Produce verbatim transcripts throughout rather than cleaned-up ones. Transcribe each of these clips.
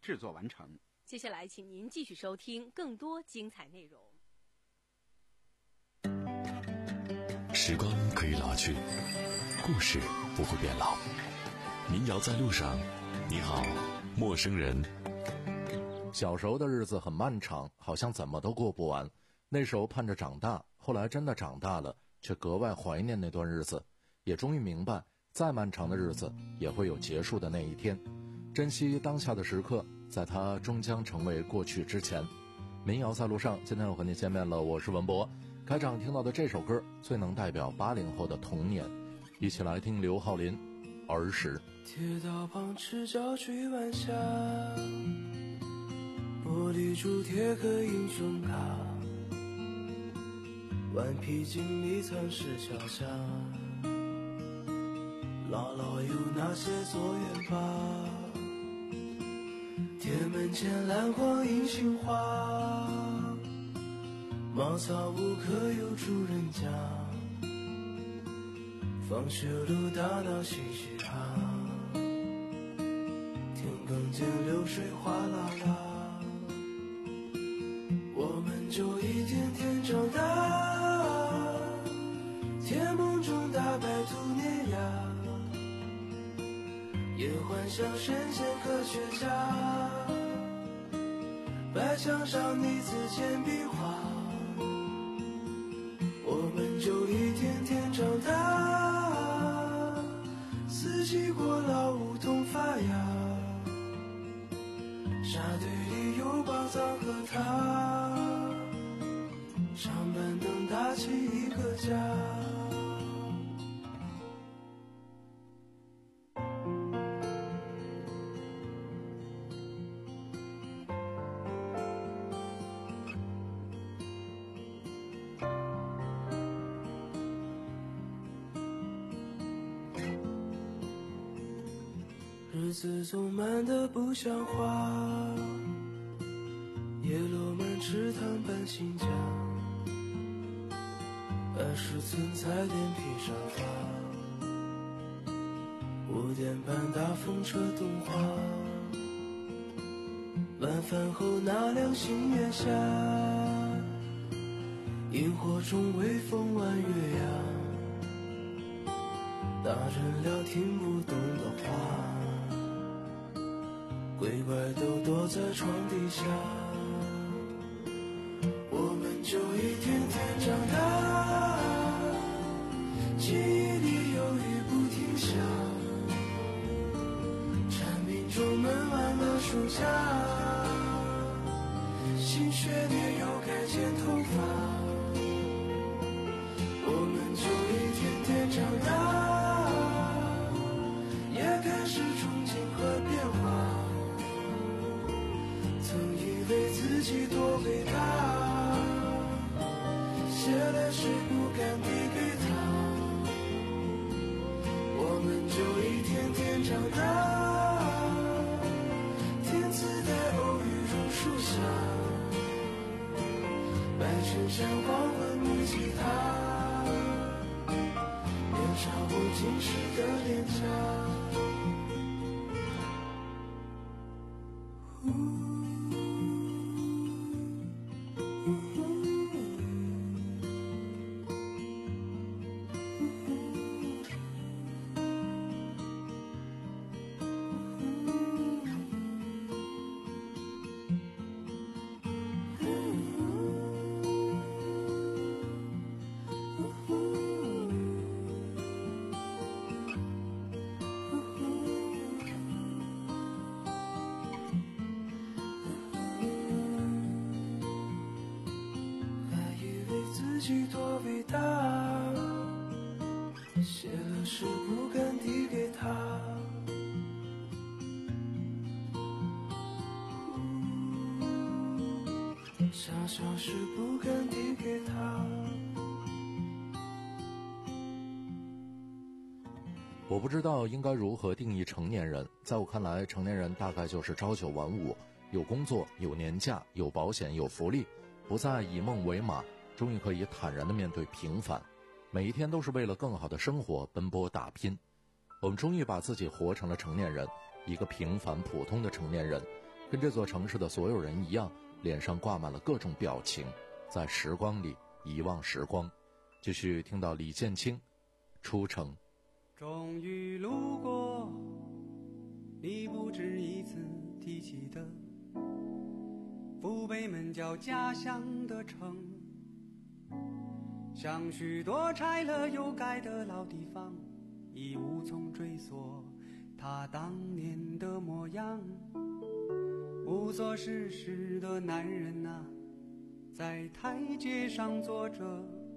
制作完成。 接下来请您继续收听更多精彩内容。 时光可以老去，故事不会变老。民谣在路上，你好，陌生人。 小时候的日子很漫长，好像怎么都过不完。那时候盼着长大，后来真的长大了，却格外怀念那段日子，也终于明白，再漫长的日子也会有结束的那一天。珍惜当下的时刻，在它终将成为过去之前。民谣在路上，今天又和您见面了，我是文博。开场听到的这首歌最能代表八零后的童年，一起来听刘浩林《儿时》。 铁道旁赤脚追晚霞，玻璃珠贴个英雄卡，顽皮筋迷藏石桥下，姥姥有那些作业吧。铁门前蓝黄银杏花，茅草屋可有住人家，放学路打闹嘻嘻哈，田埂间流水哗啦啦，我们就一天天长大，甜梦中大白兔碾压，也幻想神仙科学家，白墙上泥字铅笔画，我们就一天天长大，四季过老梧桐发芽，沙堆里有宝藏和他，长板凳搭起一个家。日子总慢得不像话，叶落满池塘搬新家，二十寸彩电披沙发，五点半大风车动画，晚饭后那辆新月下，萤火虫微风弯月牙，大人聊听不懂的话，鬼怪都躲在床底下，我们就一天天长大，记忆里有雨不停下，蝉鸣中闷完了暑假，新学年又该剪头发，我们就一天天长大，也开始憧憬和变化，以为自己多伟大，写了诗不敢递给他，我们就一天天长大，天自带偶遇榕树下，白衬衫黄昏木吉他，年少不经事的脸颊。自己多伟大，写了诗不敢递给他，想想诗不敢递给他。 我不知道应该如何定义成年人，在我看来，成年人大概就是朝九晚五，有工作，有年假，有保险，有福利，不再以梦为马，终于可以坦然地面对平凡，每一天都是为了更好的生活奔波打拼。我们终于把自己活成了成年人，一个平凡普通的成年人， 跟这座城市的所有人一样，脸上挂满了各种表情，在时光里遗忘时光。继续听到李建清出城。 终于路过你不止一次提起的父辈们叫家乡的城，像许多拆了又盖的老地方，已无从追溯他当年的模样。无所事事的男人啊，在台阶上坐着，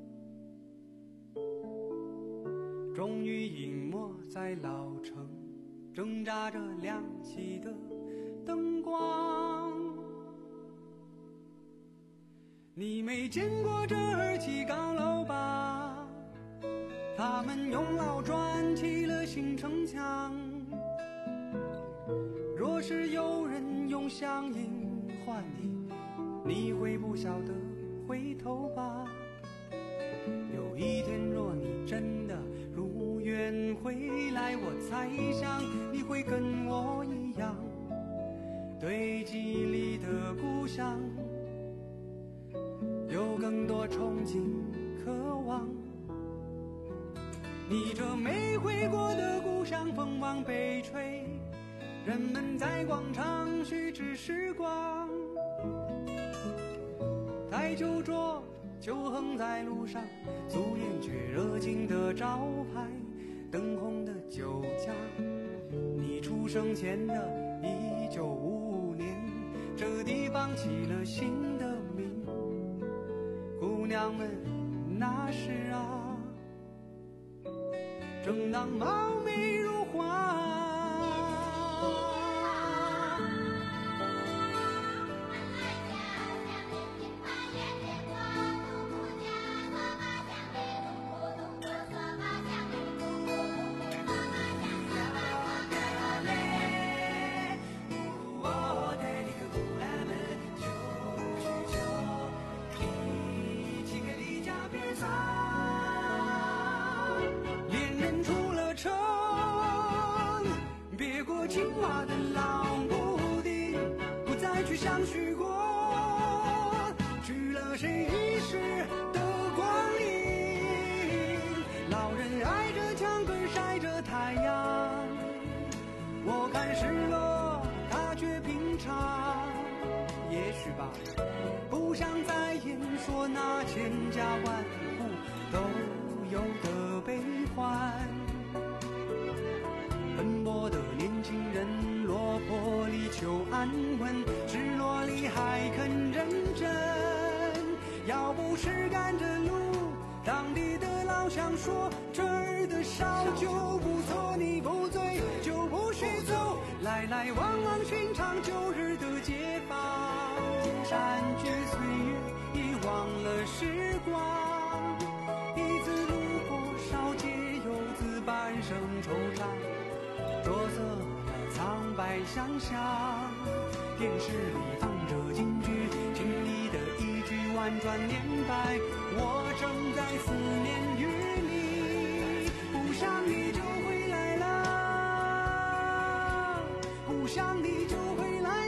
终于隐没在老城挣扎着亮起的灯光。你没见过这儿起高楼吧，他们用老砖砌了新城墙。若是有人用乡音唤你，你会不晓得回头吧。有一天若你真的如愿回来，我猜想你会跟我一样，对记忆里的故乡有更多憧憬渴望。你这没回过的故乡，风往北吹，人们在广场虚掷时光。台酒桌就横在路上，素颜却热情的招牌，灯红的酒家。你出生前的一九五五年，这地方起了新的名，姑娘们那时啊，正当貌美如花。青蛙的老布丁不再去相许过，去了谁遗失的光阴。老人挨着墙根晒着太阳，我看失落他却平常。也许吧，不想再言说那千家万户都有的悲欢。奔波的年轻人，落魄里求安稳，失落里还肯认真。要不是赶着路，当地的老乡说这儿的烧酒不错，你不醉就不许走。来来往往寻常旧日的街坊，山居岁月遗忘了时光。一次路过烧街游子，半生惆怅，着色了苍白想象。电视里放着京剧，情里的一句婉转念白，我正在思念于你。不想你就回来了，不想你就回来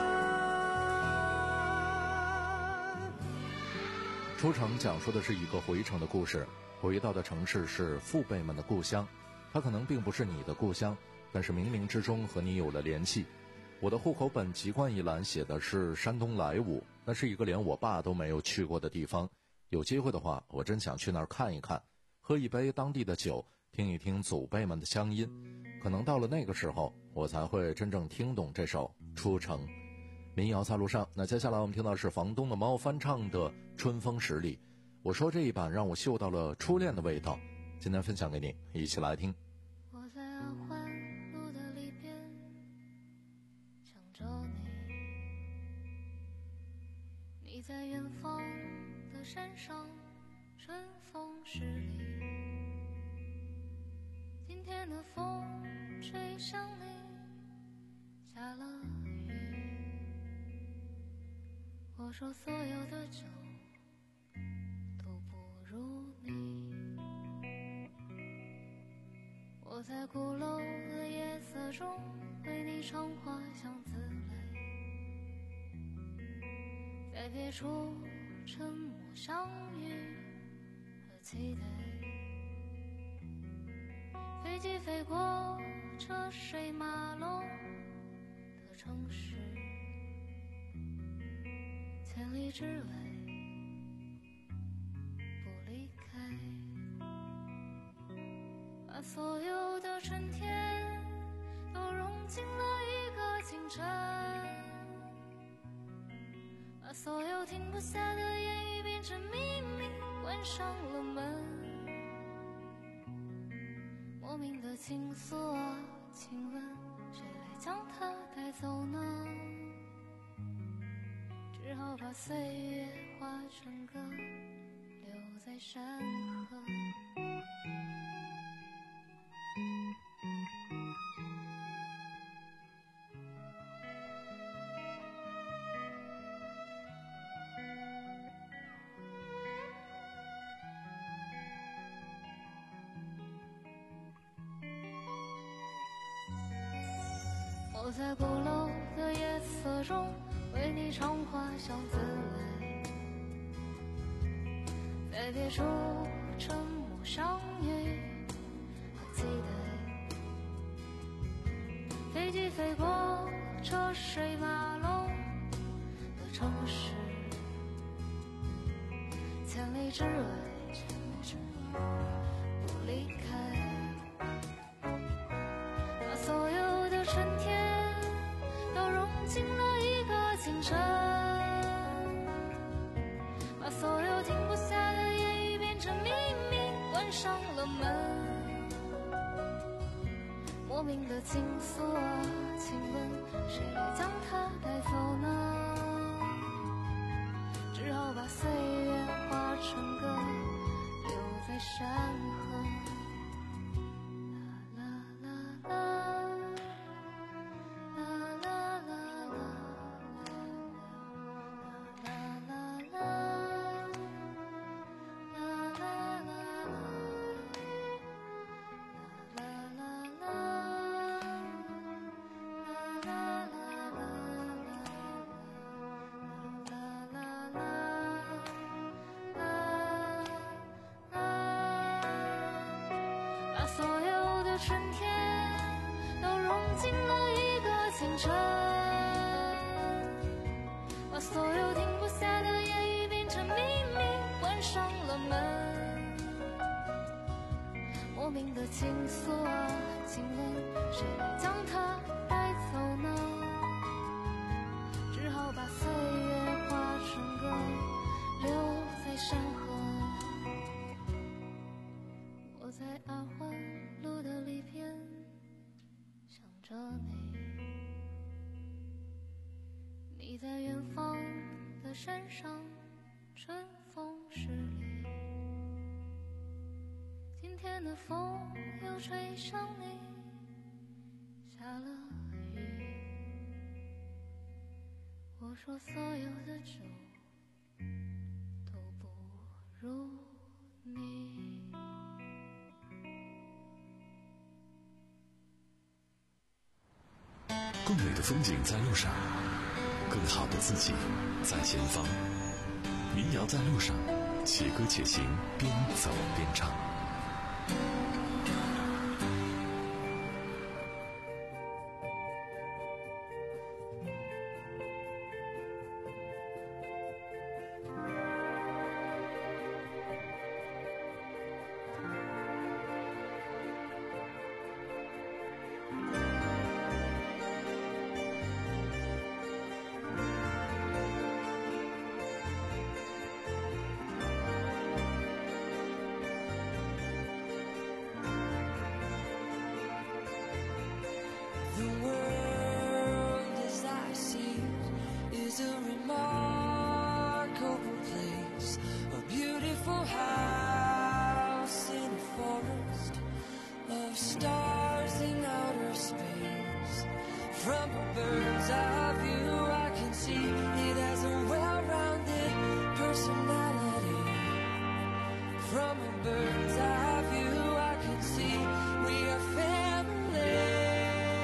了。 出城讲述的是一个回城的故事，回到的城市是父辈们的故乡，它可能并不是你的故乡，但是冥冥之中和你有了联系。我的户口本籍贯一栏写的是山东莱芜，那是一个连我爸都没有去过的地方。有机会的话，我真想去那儿看一看，喝一杯当地的酒，听一听祖辈们的乡音。可能到了那个时候，我才会真正听懂这首《出城》。民谣在路上，那接下来我们听到是房东的猫翻唱的《春风十里》。我说这一版让我嗅到了初恋的味道，今天分享给你，一起来听。 我在二环路的里边想着你，你在远方的山上，春风十里。今天的风吹向你，下了雨。我说所有的酒都不如你。我在鼓楼的夜色中为你唱花香自泪， 在别处沉默相遇和期待，飞机飞过车水马龙的城市，千里之外不离开，把所有的春天都融进了一个清晨，把所有停不下的言语变成秘密，关上了门。莫名的情愫啊，请问谁来将它带走呢？只好把岁月化成歌，留在山河。我在鼓楼的夜色中为你唱花香自来，在别处沉默相遇和期待，飞机飞过车水马龙的城市，千里之外不离开，把所有的春天都融进了一个清晨，把所有停不下的言语变成秘密，关上了门。莫名的情愫啊，请问谁来将它带走呢？只好把岁月化成歌，留在山河。把所有的春天都融进了一个清晨，把所有停不下的言语变成秘密，关上了门。莫名的情愫啊，请问谁来将它带走呢？只好把岁月化成歌，留在山河。我在二环路的里边想着你，你在远方的山上春风十里，今天的风又吹向你，下了雨。我说所有的酒都不如你。 更美的风景在路上，更好的自己在前方。民谣在路上，且歌且行，边走边唱。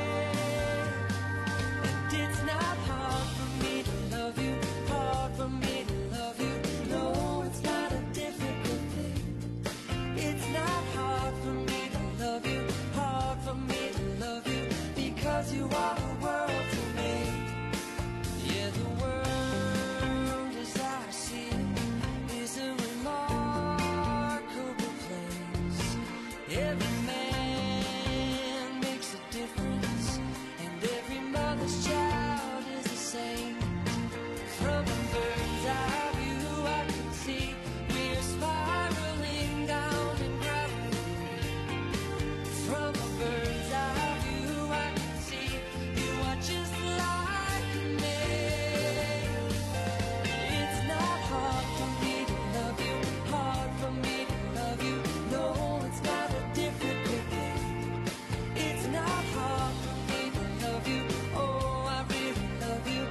From me are the world to me. Yeah, the world as I see it is a remarkable place. Every man makes a difference, and every mother's child is the same. From a bird's eye view I can see we're spiraling down in gravity. From a bird's eye view I can see you are just like me. It's not hard for me to love you, hard for me to love you. No, it's not a difficult thing. It's not hard for me to love you. Oh, I really love you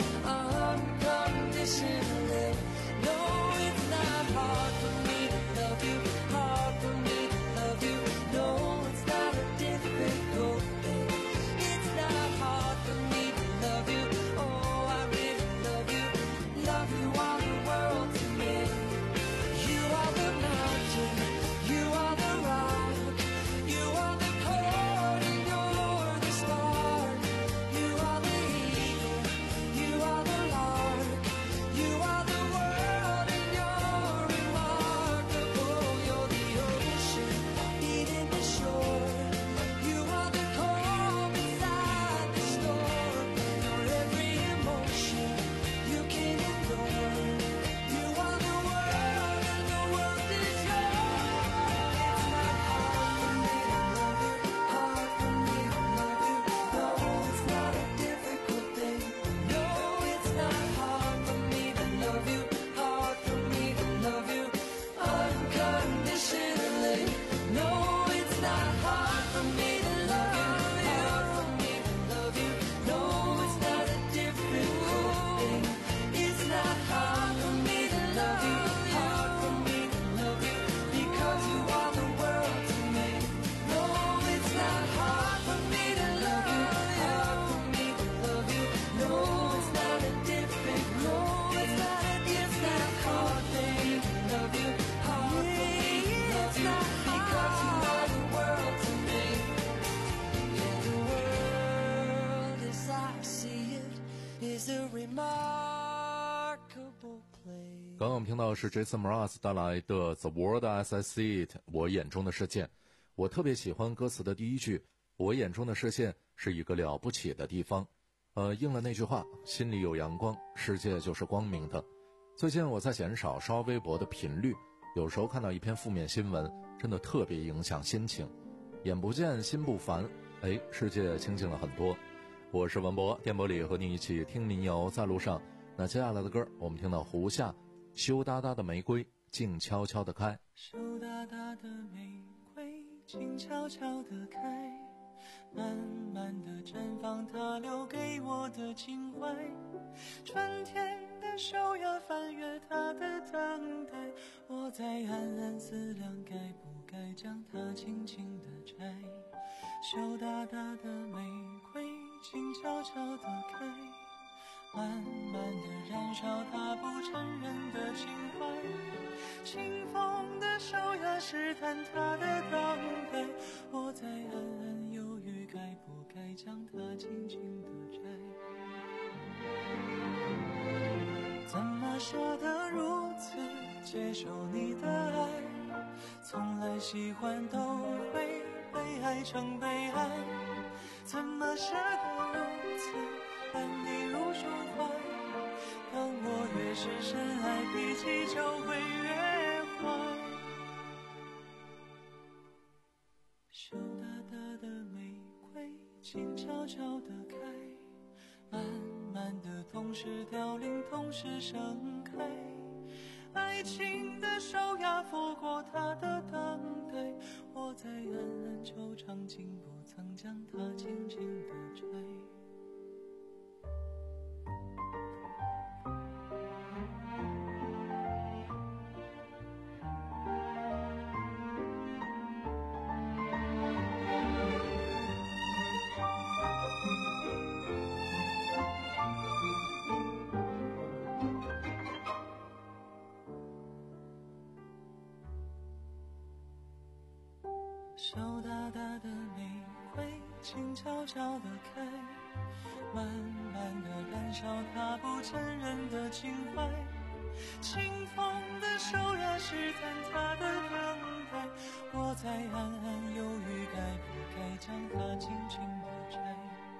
unconditionally. No, it's not hard for me to love you, hard for me to love you. No, it's not a difficult thing. It's not hard for me to love you. Oh, I really love you. Love you are the world to me. You are the mountain, you are the rock, you are the chord and you're the spark. You are the eagle, you are the lark, you are the world and you're remarkable. You're the ocean beating the shore, you are the calm inside the storm. You're every emotion you can endure. You are the world and the world is yours. It's not hard for me to love you, hard for me to love you. No, it's not a difficult thing. No, it's not hard for me to love you, hard for me to love you unconditionally. No, it's not hard for me to love you, hard for me to love you. No, it's not a difficult thing. It's not hard for me to love you, hard for me to love you, because you are the world to me. No, it's not hard for me to love you, hard for me to love you. No, it's not a difficult, it's not a it's not hard thing to love you, hard for me to love you, because you are the world to me. Yeah, the world as I see it is a remarkable place. 刚刚我们听到是 Jason Mraz 带来的 The World as I See It， 我眼中的世界。我特别喜欢歌词的第一句，我眼中的视线是一个了不起的地方。呃，应了那句话，心里有阳光，世界就是光明的。最近我在减少刷微博的频率，有时候看到一篇负面新闻，真的特别影响心情。眼不见心不烦，哎，世界清静了很多。我是文博，电波里和你一起听民谣在路上。那接下来的歌，我们听到胡夏，羞答答的玫瑰，静悄悄地开。 羞答答的玫瑰，静悄悄地开，慢慢地绽放它留给我的情怀。春天的手要翻越它的等待，我在暗暗思量，该不该将它轻轻地摘。羞答答的玫瑰，静悄悄地开，慢慢地燃烧它不承认的情怀。清风的手要试探它的等待，我在暗暗犹豫，该不该将它轻轻地摘。怎么舍得如此接受你的爱，从来喜欢都会被爱成悲哀。怎么舍得如此安你入胸怀，当我越是深爱，脾气就会越坏。羞答答的玫瑰，静悄悄地开，慢慢地同时凋零，同时盛开。爱情的手呀拂过它的等待，我在暗暗惆怅，竟不曾将它轻轻地摘。羞答答的玫瑰，静悄悄地开， 慢慢的燃烧它不承认的情怀。清风的手呀，试探它的等待，我在暗暗犹豫，该不该将它轻轻地摘。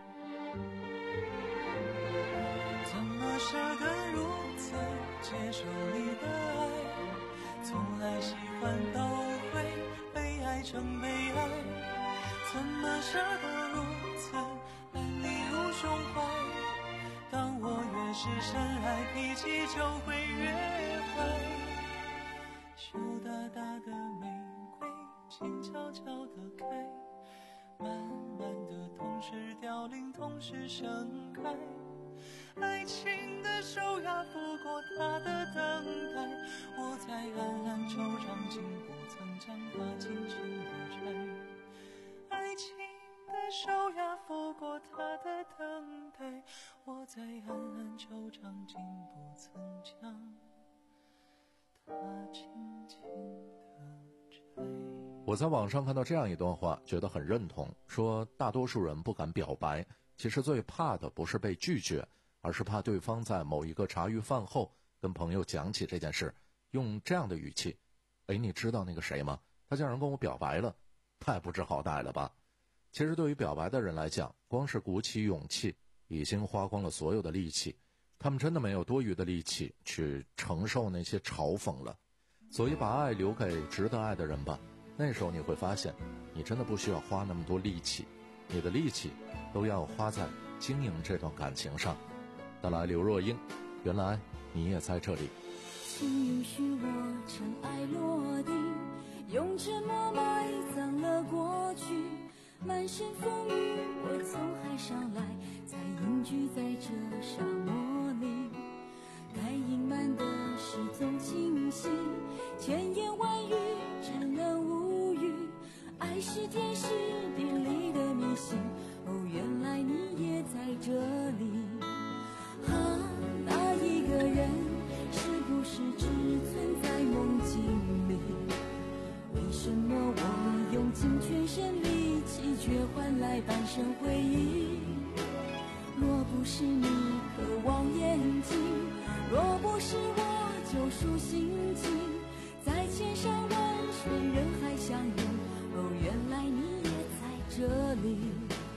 怎么舍得如此接受你的爱？从来喜欢都会被爱成悲哀。怎么舍得如此爱你入胸怀？当我越是深爱，脾气就会越坏。羞答答的玫瑰静悄悄地开，慢慢的同时凋零，同时盛开。爱情的手呀，拂过它的等待，我在暗暗惆怅，竟不曾将它轻轻地摘。爱情的手呀，拂过它的等待，我在暗暗惆怅，竟不曾将它轻轻地摘。 我在网上看到这样一段话，觉得很认同，说大多数人不敢表白，其实最怕的不是被拒绝，而是怕对方在某一个茶余饭后跟朋友讲起这件事，用这样的语气，哎，你知道那个谁吗？他竟然跟我表白了，太不知好歹了吧。其实对于表白的人来讲，光是鼓起勇气已经花光了所有的力气，他们真的没有多余的力气去承受那些嘲讽了。所以把爱留给值得爱的人吧，那时候你会发现，你真的不需要花那么多力气，你的力气都要花在经营这段感情上。带来刘若英，原来你也在这里。 请允许我尘埃落定，用沉默埋葬了过去，满身风雨我从海上来，才隐居在这沙漠里。该隐瞒的事总清晰，千言万语只能无语，爱是天时地利的迷信，哦，原来你也在这里。啊，那一个人是不是只存在梦境里？为什么我用尽全身力气，却换来半生回忆？若不是你渴望眼睛，若不是我救赎心情，在千山万水人海相遇，哦，原来你也在这里。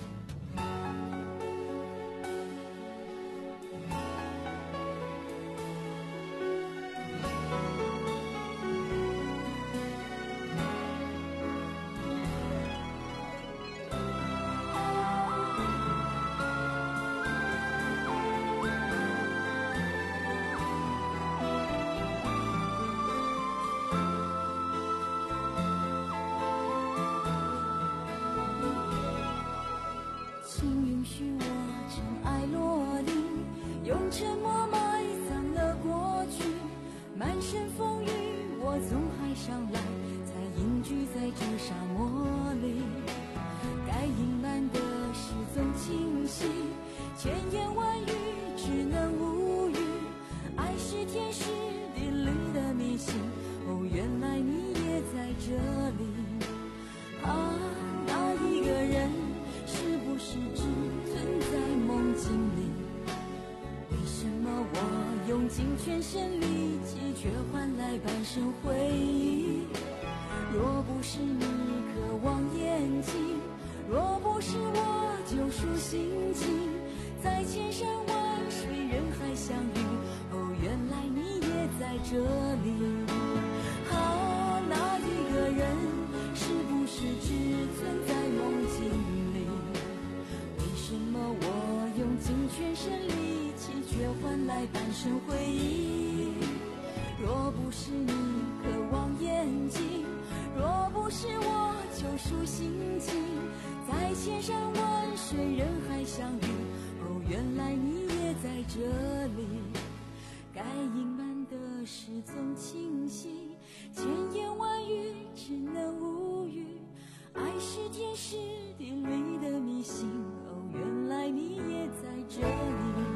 用尽全身力气，却换来半生回忆。若不是你渴望眼睛，若不是我救赎心情，在千山万水人海相遇，哦，原来你也在这里。啊，那一个人是不是只存在梦境里？为什么我用尽全身力气，却换来半生回忆？若不是你渴望眼睛，若不是我救赎心情，在千山万水人海相遇，哦，原来你也在这里。该隐瞒的事总清晰，千言万语只能无语，爱是天时地利的迷信，哦，原来你也在这里。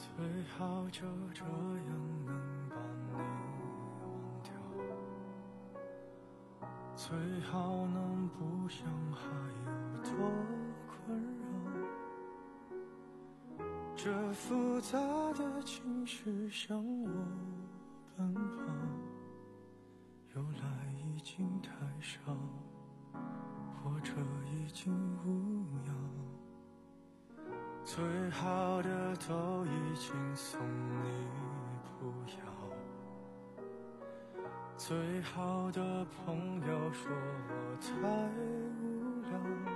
最好就这样能把你忘掉，最好能不想还有多困扰。这复杂的情绪向我奔跑，由来已经太少，或者已经无恙。最好的都已经送你不要，最好的朋友说我太无聊，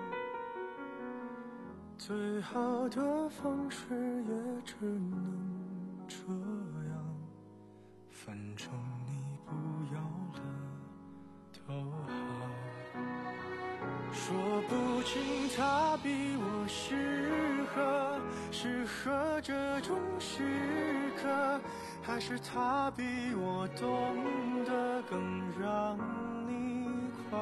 最好的方式也只能这样，反正你不要了都好。说不清他比我适合，适合这种时刻，还是他比我懂得更让你快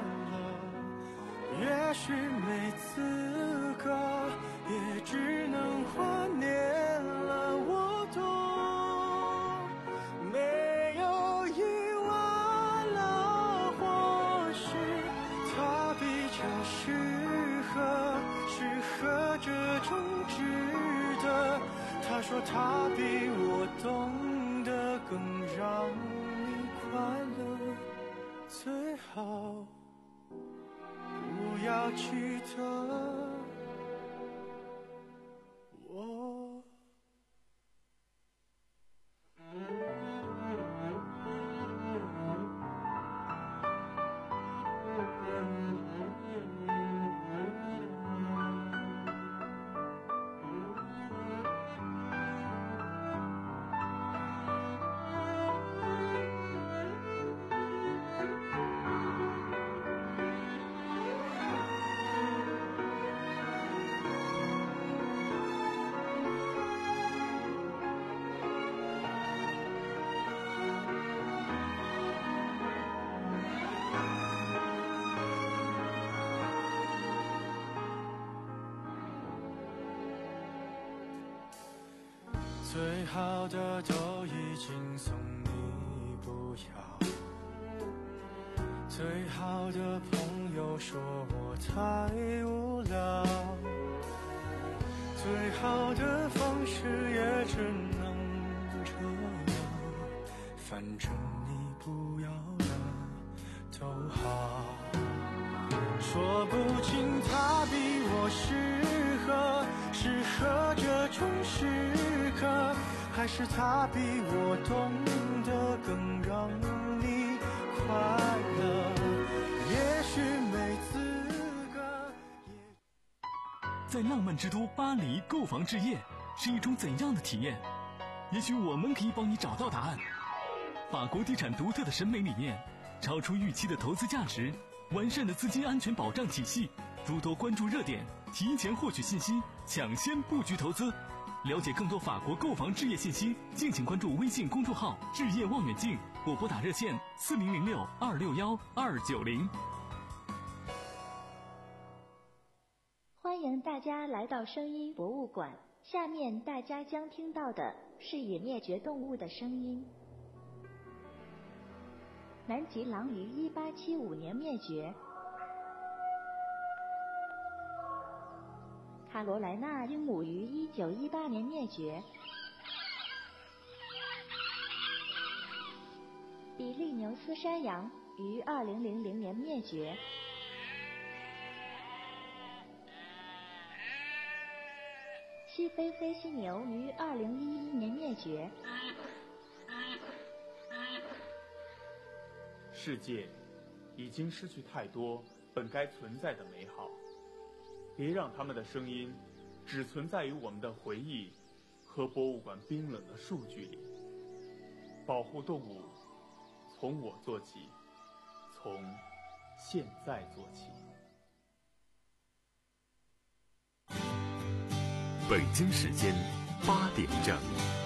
乐。也许没资格，也只能怀念了。我懂，没有意外了，或许他比较适合，适合这种值得。他说他比我懂得更让你快乐，最好不要记得我。最好的都已经送你不要，最好的朋友说我太无聊，最好的方式也只能这样，反正你不要了都好。说不清他比我适合，适合这种时刻，还是他比我懂得更让你快乐。也许没资格。 在浪漫之都巴黎购房置业是一种怎样的体验？也许我们可以帮你找到答案。法国地产独特的审美理念，超出预期的投资价值，完善的资金安全保障体系，诸多关注热点，提前获取信息，抢先布局投资。了解更多法国购房置业信息，敬请关注微信公众号“置业望远镜”或拨打热线四零零六二六幺二九零。 欢迎大家来到声音博物馆，下面大家将听到的是已灭绝动物的声音。南极狼于一八七五年灭绝，卡罗莱纳鹦鹉于一九一八年灭绝，比利牛斯山羊于二零零零年灭绝，西非黑犀牛于二零一一年灭绝。 世界已经失去太多本该存在的美好，别让他们的声音只存在于我们的回忆和博物馆冰冷的数据里。保护动物，从我做起，从现在做起。 北京时间八点整。